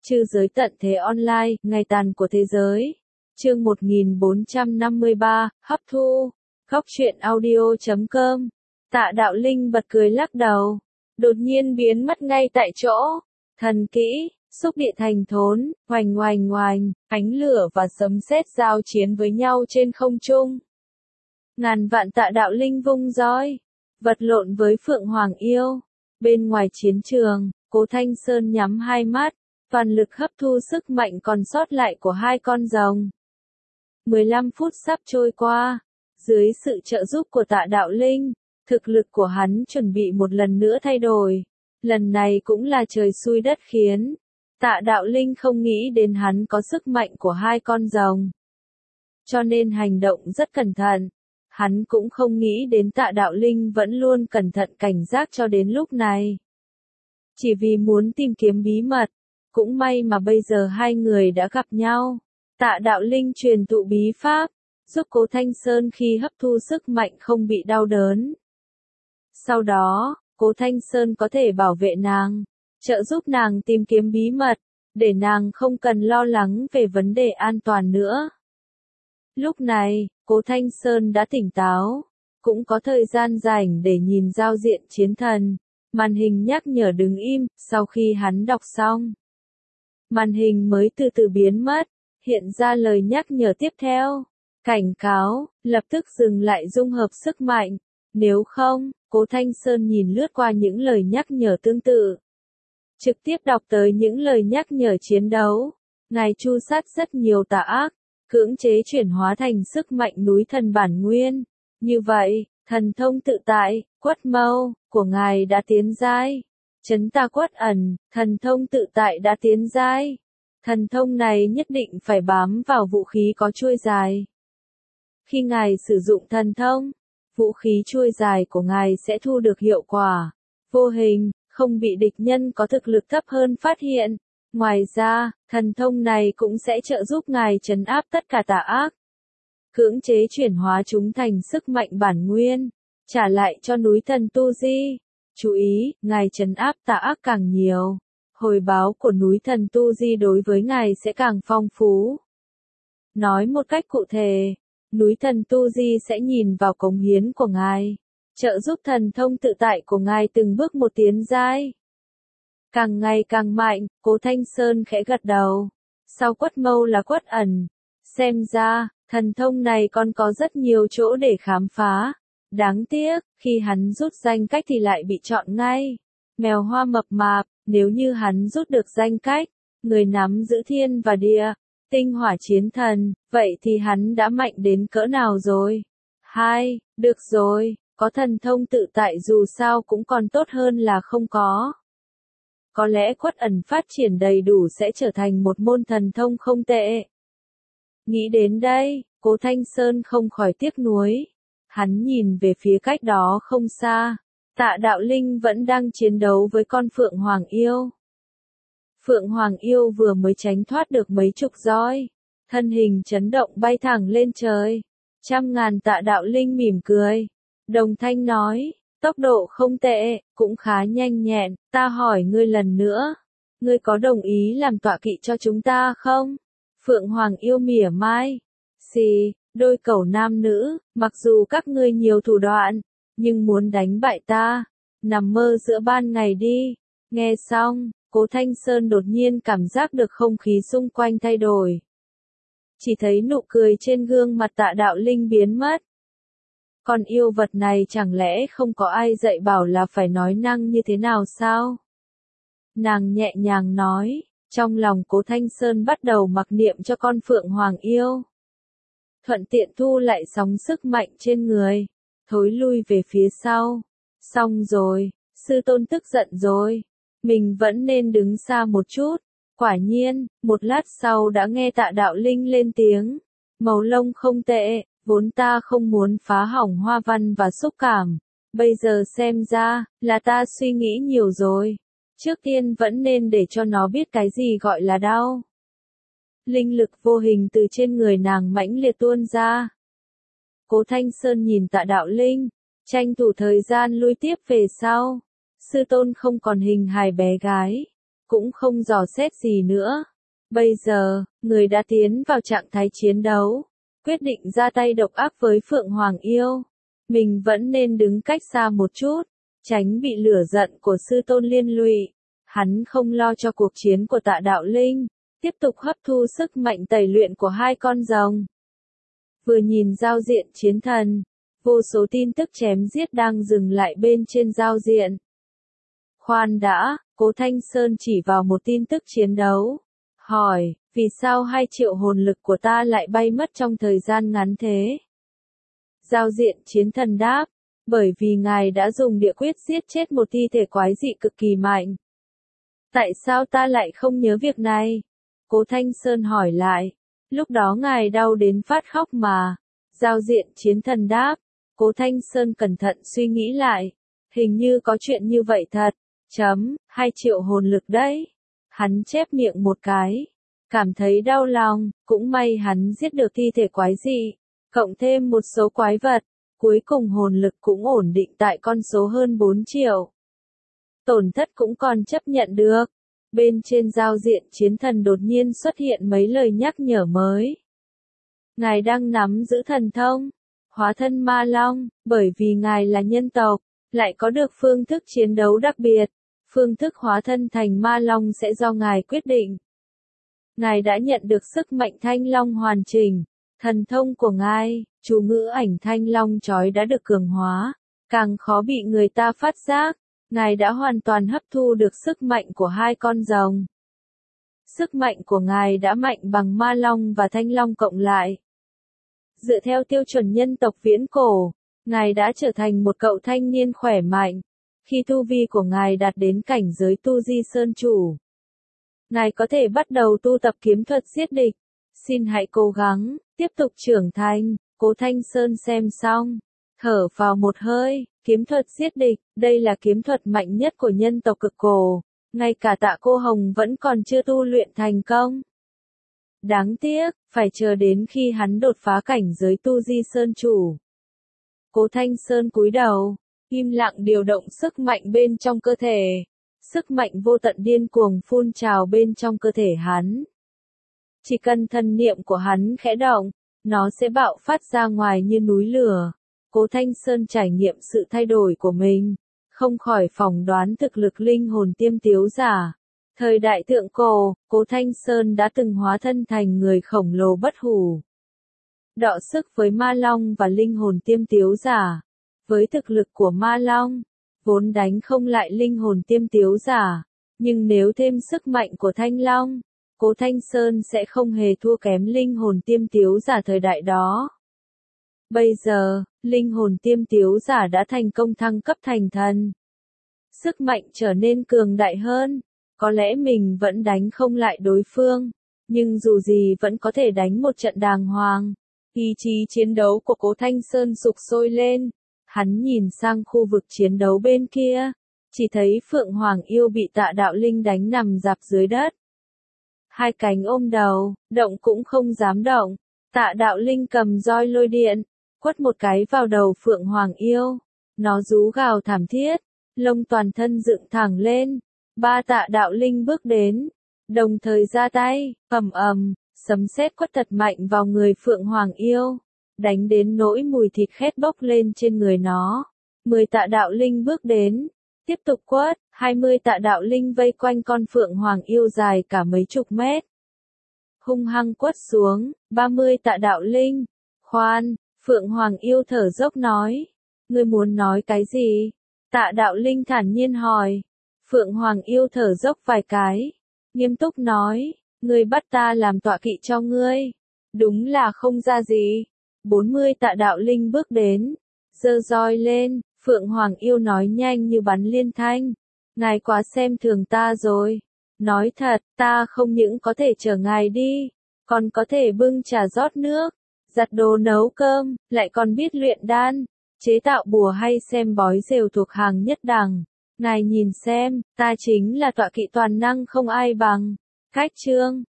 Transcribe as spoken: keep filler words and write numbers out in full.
Trư giới tận thế online, ngày tàn của thế giới. Chương một nghìn bốn trăm năm mươi ba, hấp thu. Góc truyện audio chấm com. Tạ Đạo Linh bật cười lắc đầu. Đột nhiên biến mất ngay tại chỗ. Thần kỹ, xúc địa thành thốn, oành oành oành, ánh lửa và sấm sét giao chiến với nhau trên không trung. Ngàn vạn Tạ Đạo Linh vung roi, vật lộn với Phượng Hoàng Yêu. Bên ngoài chiến trường, Cố Thanh Sơn nhắm hai mắt, toàn lực hấp thu sức mạnh còn sót lại của hai con rồng. mười lăm phút sắp trôi qua, dưới sự trợ giúp của Tạ Đạo Linh, thực lực của hắn chuẩn bị một lần nữa thay đổi. Lần này cũng là trời xui đất khiến. Tạ Đạo Linh không nghĩ đến hắn có sức mạnh của hai con rồng, cho nên hành động rất cẩn thận. Hắn cũng không nghĩ đến Tạ Đạo Linh vẫn luôn cẩn thận cảnh giác cho đến lúc này. Chỉ vì muốn tìm kiếm bí mật, cũng may mà bây giờ hai người đã gặp nhau. Tạ Đạo Linh truyền thụ bí pháp, giúp Cố Thanh Sơn khi hấp thu sức mạnh không bị đau đớn. Sau đó, Cố Thanh Sơn có thể bảo vệ nàng, trợ giúp nàng tìm kiếm bí mật, để nàng không cần lo lắng về vấn đề an toàn nữa. Lúc này, Cố Thanh Sơn đã tỉnh táo, cũng có thời gian rảnh để nhìn giao diện chiến thần. Màn hình nhắc nhở đứng im, sau khi hắn đọc xong. Màn hình mới từ từ biến mất, hiện ra lời nhắc nhở tiếp theo. Cảnh cáo, lập tức dừng lại dung hợp sức mạnh. Nếu không, Cố Thanh Sơn nhìn lướt qua những lời nhắc nhở tương tự. Trực tiếp đọc tới những lời nhắc nhở chiến đấu. Ngài tru sát rất nhiều tà ác, cưỡng chế chuyển hóa thành sức mạnh núi thần bản nguyên. Như vậy, thần thông tự tại, quất mâu, của ngài đã tiến giai. Chấn ta quất ẩn, thần thông tự tại đã tiến giai. Thần thông này nhất định phải bám vào vũ khí có chuôi dài. Khi ngài sử dụng thần thông, vũ khí chuôi dài của ngài sẽ thu được hiệu quả vô hình, không bị địch nhân có thực lực thấp hơn phát hiện. Ngoài ra, thần thông này cũng sẽ trợ giúp ngài trấn áp tất cả tà ác, cưỡng chế chuyển hóa chúng thành sức mạnh bản nguyên, trả lại cho núi thần Tu Di. Chú ý, ngài trấn áp tà ác càng nhiều, hồi báo của núi thần Tu Di đối với ngài sẽ càng phong phú. Nói một cách cụ thể, núi thần Tu Di sẽ nhìn vào cống hiến của ngài, trợ giúp thần thông tự tại của ngài từng bước một tiến giai. Càng ngày càng mạnh, Cố Thanh Sơn khẽ gật đầu. Sau quất mâu là quất ẩn. Xem ra, thần thông này còn có rất nhiều chỗ để khám phá. Đáng tiếc, khi hắn rút danh cách thì lại bị chọn ngay. Mèo hoa mập mạp, nếu như hắn rút được danh cách, người nắm giữ thiên và địa, tinh hỏa chiến thần, vậy thì hắn đã mạnh đến cỡ nào rồi? Hai, được rồi, có thần thông tự tại dù sao cũng còn tốt hơn là không có. Có lẽ quất ẩn phát triển đầy đủ sẽ trở thành một môn thần thông không tệ. Nghĩ đến đây, Cố Thanh Sơn không khỏi tiếc nuối. Hắn nhìn về phía cách đó không xa. Tạ Đạo Linh vẫn đang chiến đấu với con Phượng Hoàng Yêu. Phượng Hoàng Yêu vừa mới tránh thoát được mấy chục roi. Thân hình chấn động bay thẳng lên trời. Trăm ngàn Tạ Đạo Linh mỉm cười. Đồng thanh nói. Tốc độ không tệ, cũng khá nhanh nhẹn, ta hỏi ngươi lần nữa. Ngươi có đồng ý làm tọa kỵ cho chúng ta không? Phượng Hoàng Yêu mỉa mai. Xì, đôi cẩu nam nữ, mặc dù các ngươi nhiều thủ đoạn, nhưng muốn đánh bại ta, nằm mơ giữa ban ngày đi. Nghe xong, Cố Thanh Sơn đột nhiên cảm giác được không khí xung quanh thay đổi. Chỉ thấy nụ cười trên gương mặt Tạ Đạo Linh biến mất. Con yêu vật này chẳng lẽ không có ai dạy bảo là phải nói năng như thế nào sao? Nàng nhẹ nhàng nói, trong lòng Cố Thanh Sơn bắt đầu mặc niệm cho con Phượng Hoàng Yêu. Thuận tiện thu lại sóng sức mạnh trên người, thối lui về phía sau. Xong rồi, sư tôn tức giận rồi, mình vẫn nên đứng xa một chút. Quả nhiên, một lát sau đã nghe Tạ Đạo Linh lên tiếng, màu lông không tệ. Vốn ta không muốn phá hỏng hoa văn và xúc cảm. Bây giờ xem ra, là ta suy nghĩ nhiều rồi. Trước tiên vẫn nên để cho nó biết cái gì gọi là đau. Linh lực vô hình từ trên người nàng mãnh liệt tuôn ra. Cố Thanh Sơn nhìn Tạ Đạo Linh, tranh thủ thời gian lui tiếp về sau. Sư tôn không còn hình hài bé gái. cũng không dò xét gì nữa. Bây giờ, người đã tiến vào trạng thái chiến đấu, quyết định ra tay độc ác với Phượng Hoàng Yêu. Mình vẫn nên đứng cách xa một chút, tránh bị lửa giận của sư tôn liên lụy. Hắn không lo cho cuộc chiến của Tạ Đạo Linh, tiếp tục hấp thu sức mạnh tẩy luyện của hai con rồng. Vừa nhìn giao diện chiến thần, vô số tin tức chém giết đang dừng lại bên trên giao diện. Khoan đã, Cố Thanh Sơn chỉ vào một tin tức chiến đấu. Hỏi, vì sao hai triệu hồn lực của ta lại bay mất trong thời gian ngắn thế? Giao diện chiến thần đáp, bởi vì ngài đã dùng địa quyết giết chết một thi thể quái dị cực kỳ mạnh. Tại sao ta lại không nhớ việc này? Cố Thanh Sơn hỏi lại, lúc đó ngài đau đến phát khóc mà. Giao diện chiến thần đáp, Cố Thanh Sơn cẩn thận suy nghĩ lại, hình như có chuyện như vậy thật. Chấm, hai triệu hồn lực đấy. Hắn chép miệng một cái, cảm thấy đau lòng, cũng may hắn giết được thi thể quái dị, cộng thêm một số quái vật, cuối cùng hồn lực cũng ổn định tại con số hơn bốn triệu. Tổn thất cũng còn chấp nhận được. Bên trên giao diện chiến thần đột nhiên xuất hiện mấy lời nhắc nhở mới. Ngài đang nắm giữ thần thông, hóa thân ma long, bởi vì ngài là nhân tộc, lại có được phương thức chiến đấu đặc biệt. Phương thức hóa thân thành ma long sẽ do ngài quyết định. Ngài đã nhận được sức mạnh thanh long hoàn chỉnh. Thần thông của ngài, chú ngữ ảnh thanh long chói đã được cường hóa, càng khó bị người ta phát giác. Ngài đã hoàn toàn hấp thu được sức mạnh của hai con rồng. Sức mạnh của ngài đã mạnh bằng ma long và thanh long cộng lại. Dựa theo tiêu chuẩn nhân tộc viễn cổ, ngài đã trở thành một cậu thanh niên khỏe mạnh. Khi tu vi của ngài đạt đến cảnh giới tu di sơn chủ, ngài có thể bắt đầu tu tập kiếm thuật giết địch. Xin hãy cố gắng, tiếp tục trưởng thành. Cố Thanh Sơn xem xong, thở vào một hơi, kiếm thuật giết địch, đây là kiếm thuật mạnh nhất của nhân tộc cực cổ, ngay cả Tạ Cô Hồng vẫn còn chưa tu luyện thành công. Đáng tiếc, phải chờ đến khi hắn đột phá cảnh giới tu di sơn chủ. Cố Thanh Sơn cúi đầu, im lặng điều động sức mạnh bên trong cơ thể. Sức mạnh vô tận điên cuồng phun trào bên trong cơ thể hắn. Chỉ cần thần niệm của hắn khẽ động, nó sẽ bạo phát ra ngoài như núi lửa. Cố Thanh Sơn trải nghiệm sự thay đổi của mình, không khỏi phỏng đoán thực lực linh hồn tiêm tiếu giả. Thời đại thượng cổ, Cố Thanh Sơn đã từng hóa thân thành người khổng lồ bất hủ. Đọ sức với ma long và linh hồn tiêm tiếu giả. Với thực lực của ma long, vốn đánh không lại linh hồn tiêm tiếu giả, nhưng nếu thêm sức mạnh của thanh long, Cố Thanh Sơn sẽ không hề thua kém linh hồn tiêm tiếu giả thời đại đó. Bây giờ, linh hồn tiêm tiếu giả đã thành công thăng cấp thành thần. Sức mạnh trở nên cường đại hơn, có lẽ mình vẫn đánh không lại đối phương, nhưng dù gì vẫn có thể đánh một trận đàng hoàng. Ý chí chiến đấu của Cố Thanh Sơn sục sôi lên. Hắn nhìn sang khu vực chiến đấu bên kia, chỉ thấy Phượng Hoàng Yêu bị Tạ Đạo Linh đánh nằm rạp dưới đất. Hai cánh ôm đầu, động cũng không dám động. Tạ Đạo Linh cầm roi lôi điện, quất một cái vào đầu Phượng Hoàng Yêu. Nó rú gào thảm thiết, lông toàn thân dựng thẳng lên. Ba Tạ Đạo Linh bước đến, đồng thời ra tay, ầm ầm, sấm sét quất thật mạnh vào người Phượng Hoàng Yêu, đánh đến nỗi mùi thịt khét bốc lên trên người nó. Mười Tạ Đạo Linh bước đến, tiếp tục quất, hai mươi Tạ Đạo Linh vây quanh con Phượng Hoàng Yêu dài cả mấy chục mét. Hung hăng quất xuống, ba mươi Tạ Đạo Linh. Khoan, Phượng Hoàng Yêu thở dốc nói. Ngươi muốn nói cái gì? Tạ Đạo Linh thản nhiên hỏi. Phượng Hoàng Yêu thở dốc vài cái, nghiêm túc nói, ngươi bắt ta làm tọa kỵ cho ngươi. Đúng là không ra gì. bốn mươi Tạ Đạo Linh bước đến, giơ roi lên, Phượng Hoàng Yêu nói nhanh như bắn liên thanh. Ngài quá xem thường ta rồi. Nói thật, ta không những có thể chở ngài đi, còn có thể bưng trà rót nước, giặt đồ nấu cơm, lại còn biết luyện đan, chế tạo bùa hay xem bói rều thuộc hàng nhất đẳng. Ngài nhìn xem, ta chính là tọa kỵ toàn năng không ai bằng. Cách chương